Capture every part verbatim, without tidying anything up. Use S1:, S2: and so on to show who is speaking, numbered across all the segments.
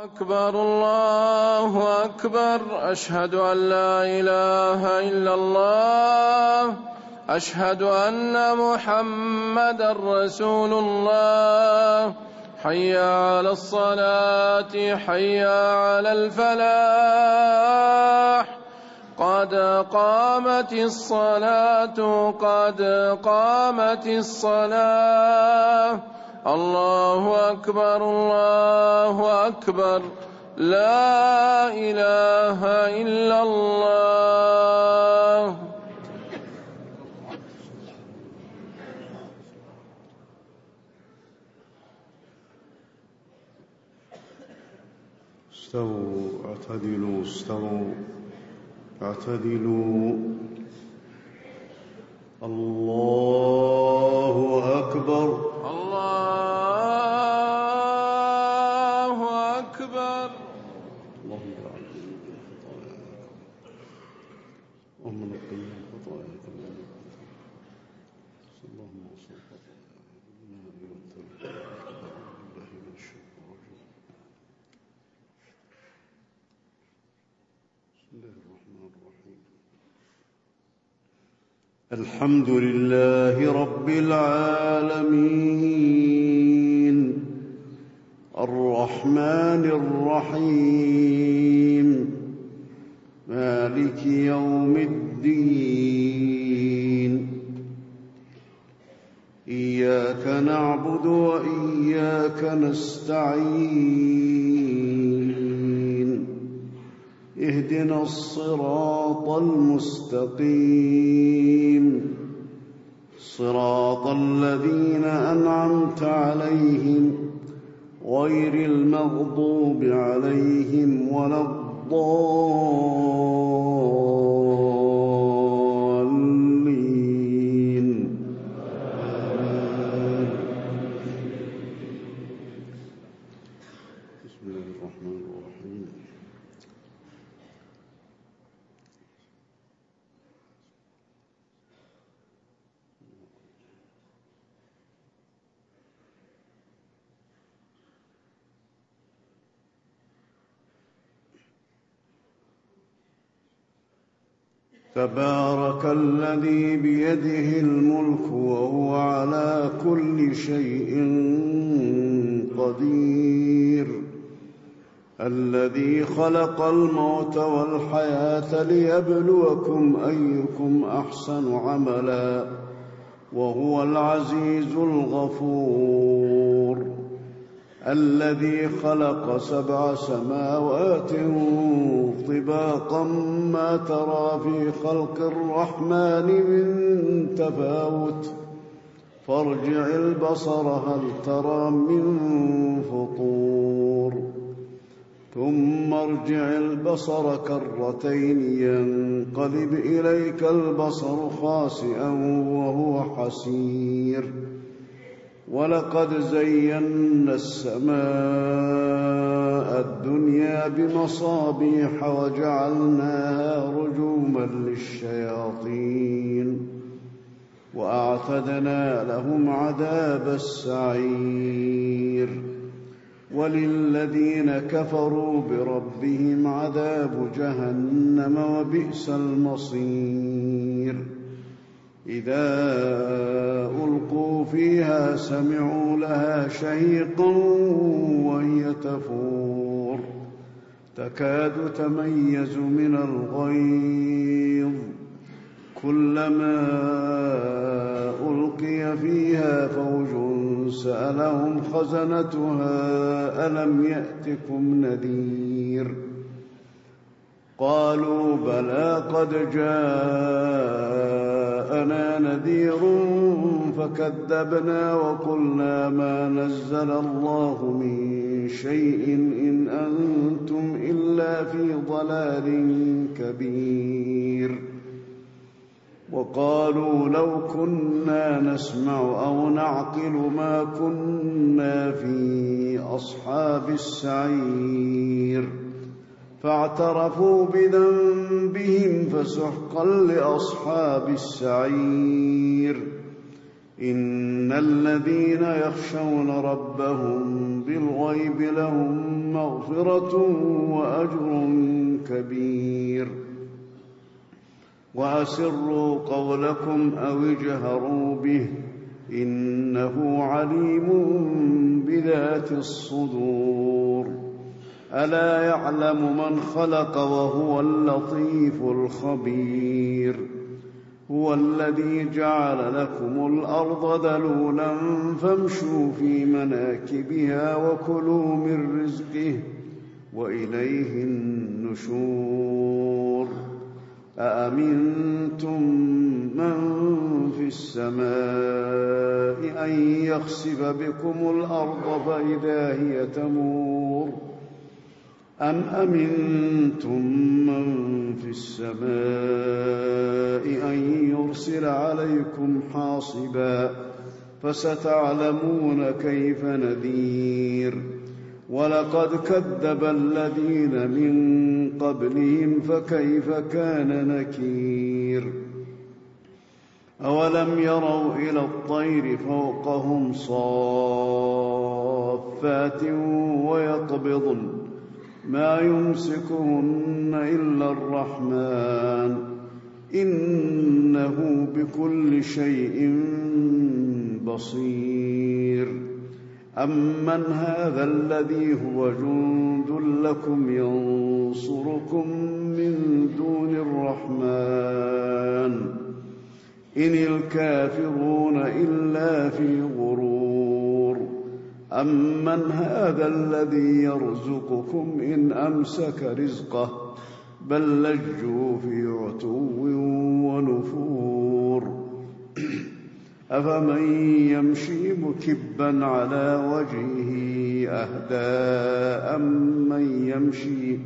S1: أكبر الله أكبر. أشهد أن لا إله إلا الله. أشهد أن محمدا رسول الله. حي على الصلاة حي على الفلاح. قد قامت الصلاة قد قامت الصلاة. الله أكبر الله أكبر. لا إله إلا الله.
S2: استووا اعتدلوا استووا اعتدلوا. الله أكبر
S1: الله أكبر.
S2: اللهم اجعلنا من خطاياك اللهم نقنا من خطاياك اللهم اصلح خطايانا بالله من الشيطان الرجيم. بسم الله الرحمن الرحيم. الحمد لله رب العالمين الرحمن الرحيم مالك يوم الدين. إياك نعبد وإياك نستعين. اهدنا الصراط المستقيم صراط الذين أنعمت عليهم غير المغضوب عليهم ولا الضالين. بسم الله الرحمن الرحيم. تبارك الذي بيده الملك وهو على كل شيء قدير. الذي خلق الموت والحياة ليبلوكم أيكم أحسن عملا وهو العزيز الغفور. الذي خلق سبع سماوات طباقا ما ترى في خلق الرحمن من تفاوت فارجع البصر هل ترى من فطور ثم ارجع البصر كرتين ينقلب إليك البصر خاسئا وهو حسير. ولقد زينا السماء الدنيا بمصابيح وجعلناها رجوما للشياطين وأعتدنا لهم عذاب السعير. وللذين كفروا بربهم عذاب جهنم وبئس المصير. إذا ألقوا فيها سمعوا لها شهيقا وهي تفور تكاد تميز من الغيظ. كلما ألقي فيها فوج سألهم خزنتها ألم يأتكم نذير. قالوا بلى قد جاءنا نذير فكذبنا وقلنا ما نزل الله من شيء إن أنتم إلا في ضلال كبير. وقالوا لو كنا نسمع أو نعقل ما كنا في أصحاب السعير. فاعترفوا بذنبهم فسحقا لأصحاب السعير. إن الذين يخشون ربهم بالغيب لهم مغفرة وأجر كبير. وأسروا قولكم أو اجهروا به إنه عليم بذات الصدور. ألا يعلم من خلق وهو اللطيف الخبير. هو الذي جعل لكم الأرض ذلولا فامشوا في مناكبها وكلوا من رزقه وإليه النشور. أأمنتم من في السماء أن يخسف بكم الأرض فإذا هي تمور أم أمنتم من في السماء أن يرسل عليكم حاصبا فستعلمون كيف نذير. ولقد كذب الذين من قبلهم فكيف كان نكير. أولم يروا إلى الطير فوقهم صافات ويقبضن ما يمسكهن إلا الرحمن إنه بكل شيء بصير. أمن هذا الذي هو جند لكم ينصركم من دون الرحمن إن الكافرون إلا في غرور. أمن هذا الذي يرزقكم إن أمسك رزقه بل لجوا في عتو ونفور. أفمن يمشي مكبا على وجهه أهدى أمن يمشي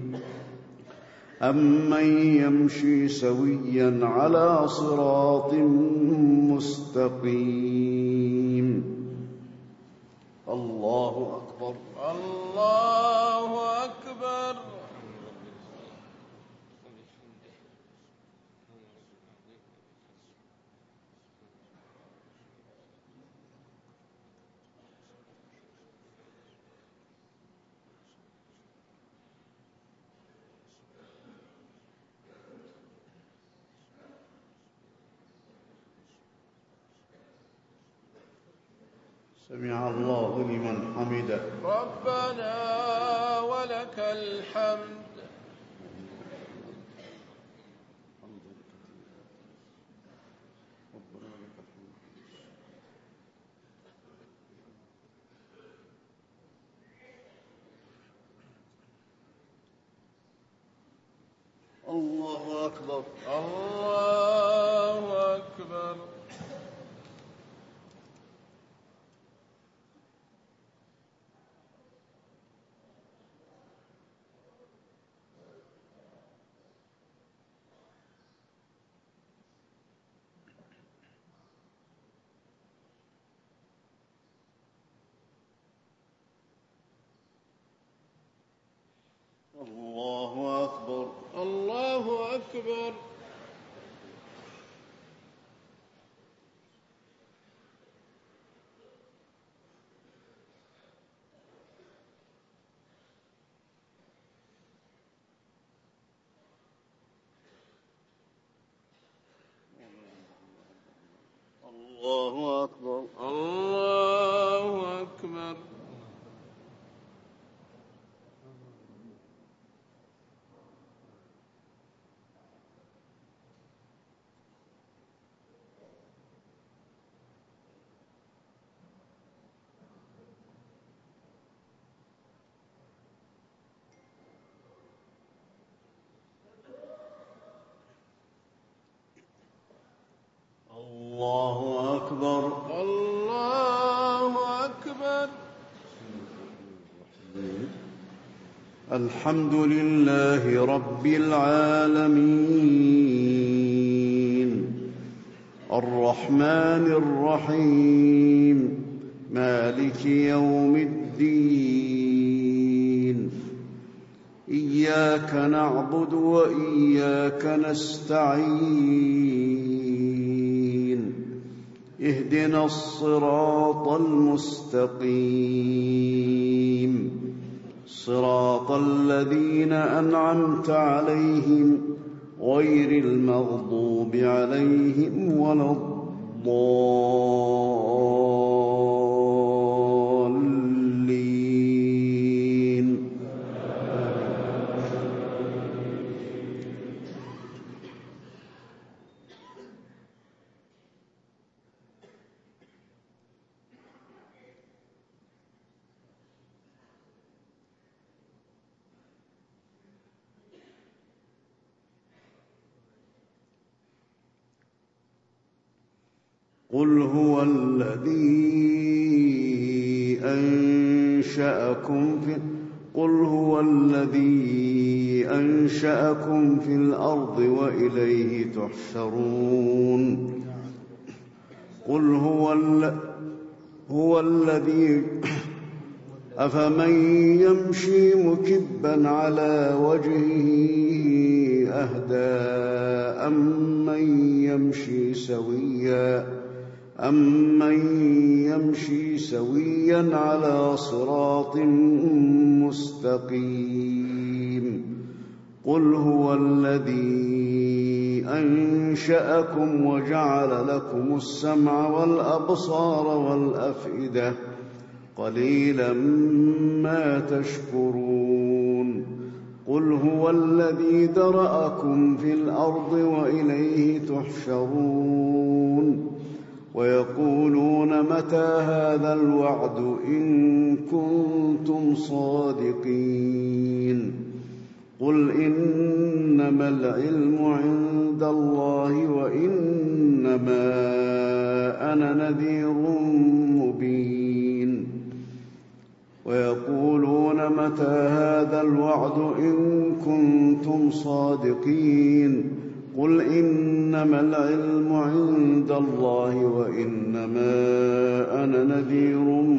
S2: أمن يمشي سويا على صراط مستقيم. الله أكبر.
S1: الله أكبر.
S2: سمع الله لمن حمده.
S1: ربنا ولك الحمد.
S2: الله أكبر.
S1: الله أكبر.
S2: الله أكبر.
S1: الله أكبر.
S2: الله أكبر.
S1: الله أكبر.
S2: الله أكبر.
S1: الله أكبر.
S2: الحمد لله رب العالمين الرحمن الرحيم مالك يوم الدين. إياك نعبد وإياك نستعين اهدنا الصراط المستقيم صراط الذين أنعمت عليهم غير المغضوب عليهم ولا الضالين. قل هو الذي أنشأكم في قل هو الذي أنشأكم في الأرض وإليه تحشرون. قل هو ال... هو الذي أفمن يمشي مكبا على وجهه أهدى أمن يمشي سويا أمن يمشي سويا على صراط مستقيم. قل هو الذي أنشأكم وجعل لكم السمع والأبصار والأفئدة قليلا ما تشكرون. قل هو الذي ذرأكم في الأرض وإليه تحشرون. ويقولون متى هذا الوعد إن كنتم صادقين. قل إنما العلم عند الله وإنما أنا نذير مبين. ويقولون متى هذا الوعد إن كنتم صادقين. قل إنما العلم عند الله وإنما أنا نذير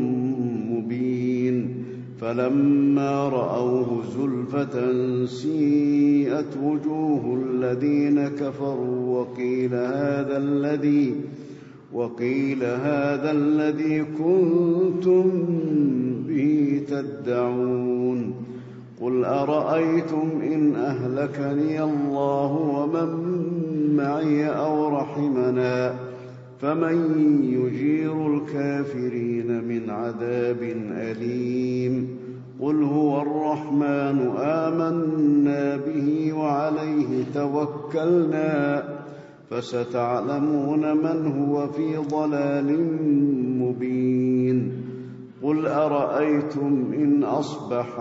S2: مبين. فلما رأوه زلفة سيئت وجوه الذين كفروا وقيل هذا الذي وقيل هذا الذي كنتم به تدعون. قل أرأيتم إن أهلكني الله ومن معي أو رحمنا فمن يجير الكافرين من عذاب أليم. قل هو الرحمن آمنا به وعليه توكلنا فستعلمون من هو في ضلال مبين. قل أرأيتم إن أصبح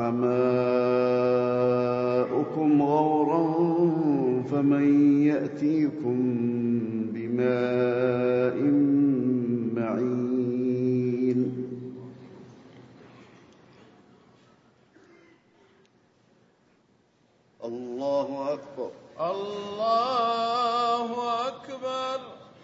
S2: ماؤكم غورا فمن يأتيكم بماء معين. الله أكبر.
S1: الله أكبر.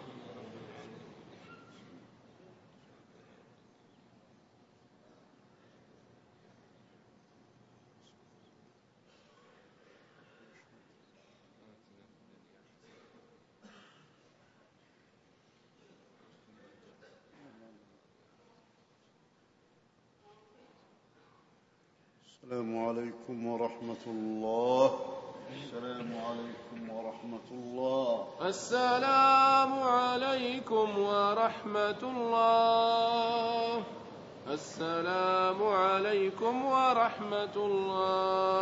S2: السلام عليكم ورحمة الله. السلام عليكم ورحمة الله.
S1: السلام عليكم ورحمة الله. السلام عليكم ورحمة الله.